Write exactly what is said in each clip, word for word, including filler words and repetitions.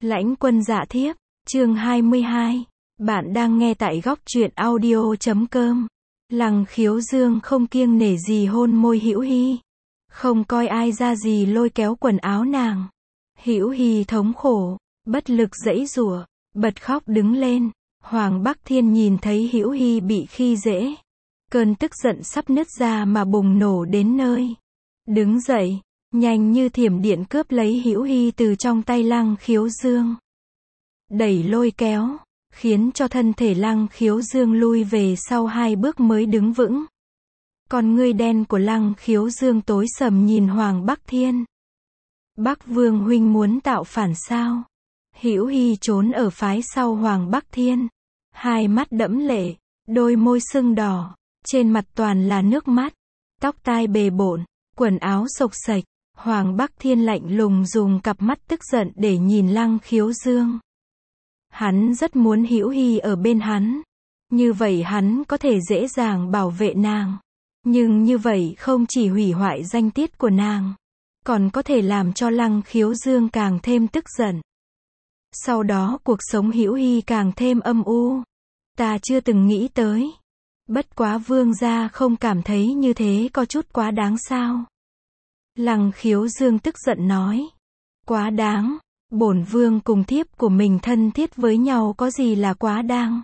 Lãnh Quân Dạ Thiếp, chương hai mươi hai. Bạn đang nghe tại góc truyện audio chấm com. Lăng Khiếu Dương không kiêng nể gì hôn môi Hữu Hi. Không coi ai ra gì lôi kéo quần áo nàng. Hữu Hi thống khổ, bất lực giãy giụa, bật khóc đứng lên. Hoàng Bắc Thiên nhìn thấy Hữu Hi bị khi dễ. Cơn tức giận sắp nứt ra mà bùng nổ đến nơi. Đứng dậy, nhanh như thiểm điện cướp lấy Hữu Hi từ trong tay Lăng Khiếu Dương. Đẩy lôi kéo, khiến cho thân thể Lăng Khiếu Dương lui về sau hai bước mới đứng vững. Con ngươi đen của Lăng Khiếu Dương tối sầm nhìn Hoàng Bắc Thiên. Bắc Vương huynh muốn tạo phản sao? Hữu Hi trốn ở phái sau Hoàng Bắc Thiên. Hai mắt đẫm lệ, đôi môi sưng đỏ, trên mặt toàn là nước mắt, tóc tai bề bộn, quần áo xộc xệch. Hoàng Bắc Thiên lạnh lùng dùng cặp mắt tức giận để nhìn Lăng Khiếu Dương. Hắn rất muốn Hữu Hi ở bên hắn. Như vậy hắn có thể dễ dàng bảo vệ nàng. Nhưng như vậy không chỉ hủy hoại danh tiết của nàng, còn có thể làm cho Lăng Khiếu Dương càng thêm tức giận. Sau đó cuộc sống Hữu Hi càng thêm âm u. Ta chưa từng nghĩ tới. Bất quá vương gia không cảm thấy như thế có chút quá đáng sao? Lăng Khiếu Dương tức giận nói. Quá đáng, bổn vương cùng thiếp của mình thân thiết với nhau có gì là quá đáng?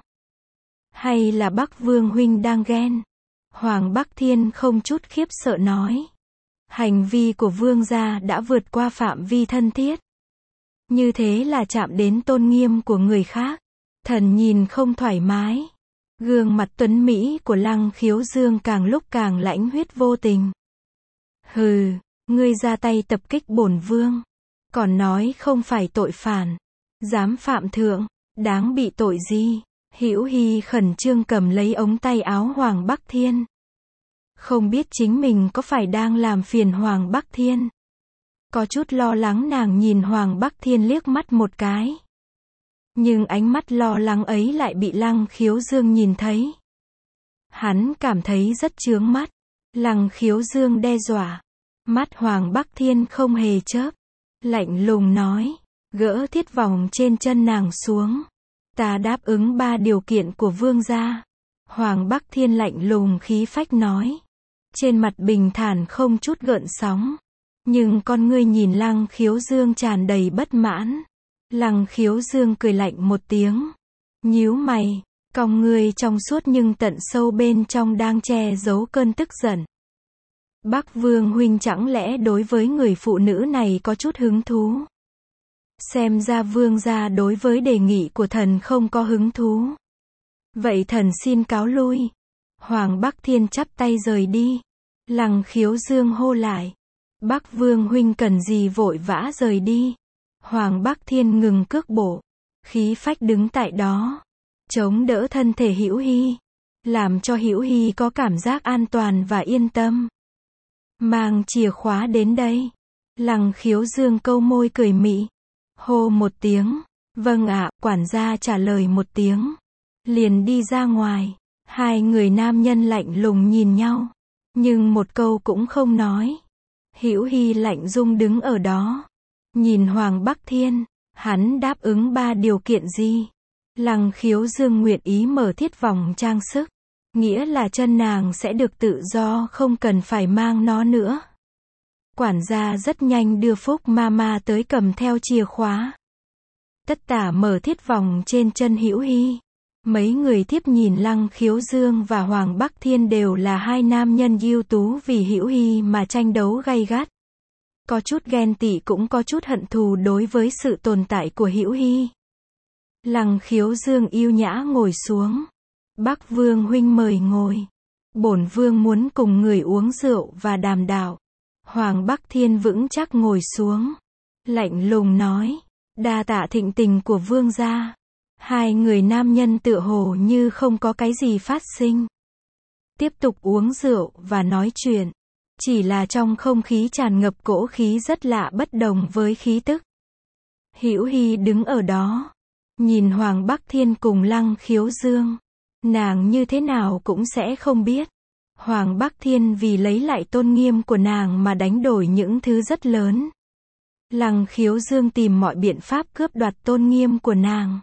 Hay là Bắc Vương huynh đang ghen? Hoàng Bắc Thiên không chút khiếp sợ nói. Hành vi của vương gia đã vượt qua phạm vi thân thiết. Như thế là chạm đến tôn nghiêm của người khác. Thần nhìn không thoải mái. Gương mặt tuấn mỹ của Lăng Khiếu Dương càng lúc càng lãnh huyết vô tình. Hừ, ngươi ra tay tập kích bổn vương, còn nói không phải tội phản, dám phạm thượng, đáng bị tội gì? Hữu Hi khẩn trương cầm lấy ống tay áo Hoàng Bắc Thiên. Không biết chính mình có phải đang làm phiền Hoàng Bắc Thiên. Có chút lo lắng nàng nhìn Hoàng Bắc Thiên liếc mắt một cái. Nhưng ánh mắt lo lắng ấy lại bị Lăng Khiếu Dương nhìn thấy. Hắn cảm thấy rất chướng mắt. Lăng Khiếu Dương đe dọa. Mắt Hoàng Bắc Thiên không hề chớp. Lạnh lùng nói. Gỡ thiết vòng trên chân nàng xuống. Ta đáp ứng ba điều kiện của vương gia. Hoàng Bắc Thiên lạnh lùng khí phách nói. Trên mặt bình thản không chút gợn sóng. Nhưng con ngươi nhìn Lăng Khiếu Dương tràn đầy bất mãn. Lăng Khiếu Dương cười lạnh một tiếng. Nhíu mày, cong ngươi trong suốt nhưng tận sâu bên trong đang che giấu cơn tức giận. Bắc Vương huynh chẳng lẽ đối với người phụ nữ này có chút hứng thú? Xem ra vương gia đối với đề nghị của thần không có hứng thú. Vậy thần xin cáo lui. Hoàng Bắc Thiên chắp tay rời đi. Lăng Khiếu Dương hô lại. Bắc Vương huynh cần gì vội vã rời đi? Hoàng Bắc Thiên ngừng cước bộ, khí phách đứng tại đó, chống đỡ thân thể Hữu Hi, làm cho Hữu Hi có cảm giác an toàn và yên tâm. Mang chìa khóa đến đây. Lăng Khiếu Dương câu môi cười mị, hô một tiếng, vâng ạ, quản gia trả lời một tiếng, liền đi ra ngoài. Hai người nam nhân lạnh lùng nhìn nhau, nhưng một câu cũng không nói. Hữu Hi lạnh rung đứng ở đó. Nhìn Hoàng Bắc Thiên, hắn đáp ứng ba điều kiện gì? Lăng Khiếu Dương nguyện ý mở thiết vòng trang sức, nghĩa là chân nàng sẽ được tự do không cần phải mang nó nữa. Quản gia rất nhanh đưa Phúc Mama tới cầm theo chìa khóa. Tất tả mở thiết vòng trên chân Hữu Hi. Mấy người thiếp nhìn Lăng Khiếu Dương và Hoàng Bắc Thiên đều là hai nam nhân ưu tú vì Hữu Hi mà tranh đấu gay gắt. Có chút ghen tị cũng có chút hận thù đối với sự tồn tại của Hữu Hi. Lăng Khiếu Dương yêu nhã ngồi xuống. Bắc Vương huynh mời ngồi. Bổn vương muốn cùng người uống rượu và đàm đạo. Hoàng Bắc Thiên vững chắc ngồi xuống. Lạnh lùng nói. Đa tạ thịnh tình của vương gia. Hai người nam nhân tựa hồ như không có cái gì phát sinh. Tiếp tục uống rượu và nói chuyện. Chỉ là trong không khí tràn ngập cỗ khí rất lạ bất đồng với khí tức. Hữu Hi đứng ở đó, nhìn Hoàng Bắc Thiên cùng Lăng Khiếu Dương. Nàng như thế nào cũng sẽ không biết. Hoàng Bắc Thiên vì lấy lại tôn nghiêm của nàng mà đánh đổi những thứ rất lớn. Lăng Khiếu Dương tìm mọi biện pháp cướp đoạt tôn nghiêm của nàng.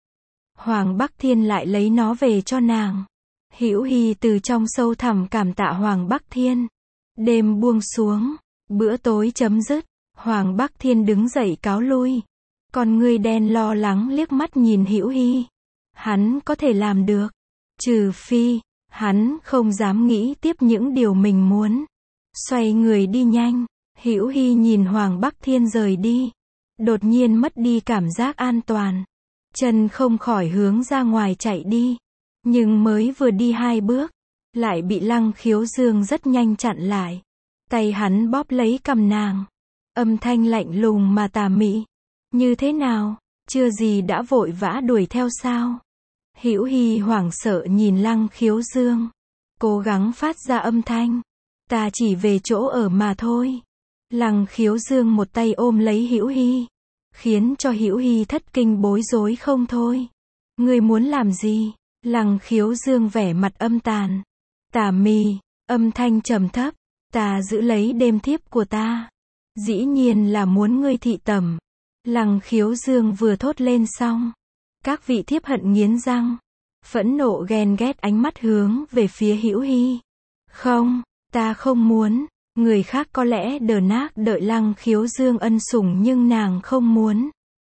Hoàng Bắc Thiên lại lấy nó về cho nàng. Hữu Hi từ trong sâu thẳm cảm tạ Hoàng Bắc Thiên. Đêm buông xuống, bữa tối chấm dứt, Hoàng Bắc Thiên đứng dậy cáo lui. Con ngươi đen lo lắng liếc mắt nhìn Hữu Hi. Hắn có thể làm được, trừ phi hắn không dám nghĩ tiếp những điều mình muốn. Xoay người đi nhanh, Hữu Hi nhìn Hoàng Bắc Thiên rời đi, đột nhiên mất đi cảm giác an toàn. Chân không khỏi hướng ra ngoài chạy đi, nhưng mới vừa đi hai bước, lại bị Lăng Khiếu Dương rất nhanh chặn lại. Tay hắn bóp lấy cằm nàng, âm thanh lạnh lùng mà tà mị. Như thế nào, chưa gì đã vội vã đuổi theo sao? Hữu Hi hoảng sợ nhìn Lăng Khiếu Dương, cố gắng phát ra âm thanh. Ta chỉ về chỗ ở mà thôi. Lăng Khiếu Dương một tay ôm lấy Hữu Hi, khiến cho Hữu Hi thất kinh bối rối không thôi. Ngươi muốn làm gì? Lăng Khiếu Dương vẻ mặt âm tàn, tà mị, âm thanh trầm thấp. Ta giữ lấy đêm thiếp của ta. Dĩ nhiên là muốn ngươi thị tẩm. Lăng Khiếu Dương vừa thốt lên xong, các vị thiếp hận nghiến răng, phẫn nộ ghen ghét ánh mắt hướng về phía Hữu Hi. Không, ta không muốn. Người khác có lẽ đờ nác đợi Lăng Khiếu Dương ân sủng nhưng nàng không muốn.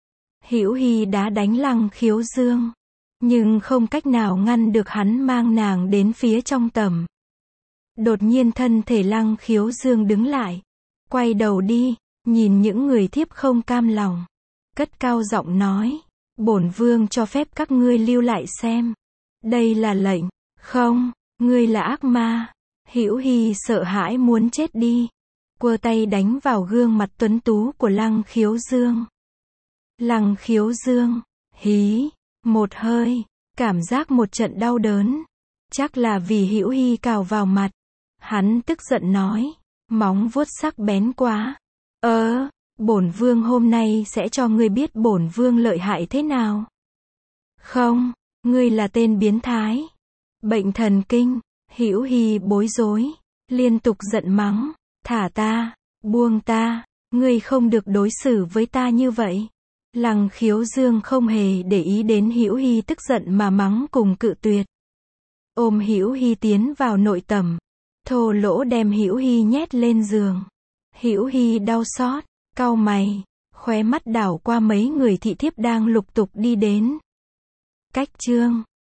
Hữu Hi đã đánh Lăng Khiếu Dương, nhưng không cách nào ngăn được hắn mang nàng đến phía trong tẩm. Đột nhiên thân thể Lăng Khiếu Dương đứng lại, quay đầu đi, nhìn những người thiếp không cam lòng, cất cao giọng nói, bổn vương cho phép các ngươi lưu lại xem. Đây là lệnh. Không, ngươi là ác ma. Hữu Hi sợ hãi muốn chết đi, quơ tay đánh vào gương mặt tuấn tú của Lăng Khiếu Dương. Lăng Khiếu Dương hí một hơi, cảm giác một trận đau đớn, chắc là vì Hữu Hi cào vào mặt. Hắn tức giận nói, móng vuốt sắc bén quá. Ơ, bổn vương hôm nay sẽ cho ngươi biết bổn vương lợi hại thế nào. Không, ngươi là tên biến thái, bệnh thần kinh. Hữu Hi bối rối, liên tục giận mắng, thả ta, buông ta, ngươi không được đối xử với ta như vậy. Lăng Khiếu Dương không hề để ý đến Hữu Hi tức giận mà mắng cùng cự tuyệt. Ôm Hữu Hi tiến vào nội tẩm, thô lỗ đem Hữu Hi nhét lên giường. Hữu Hi đau xót, cau mày, khóe mắt đảo qua mấy người thị thiếp đang lục tục đi đến. Cách chương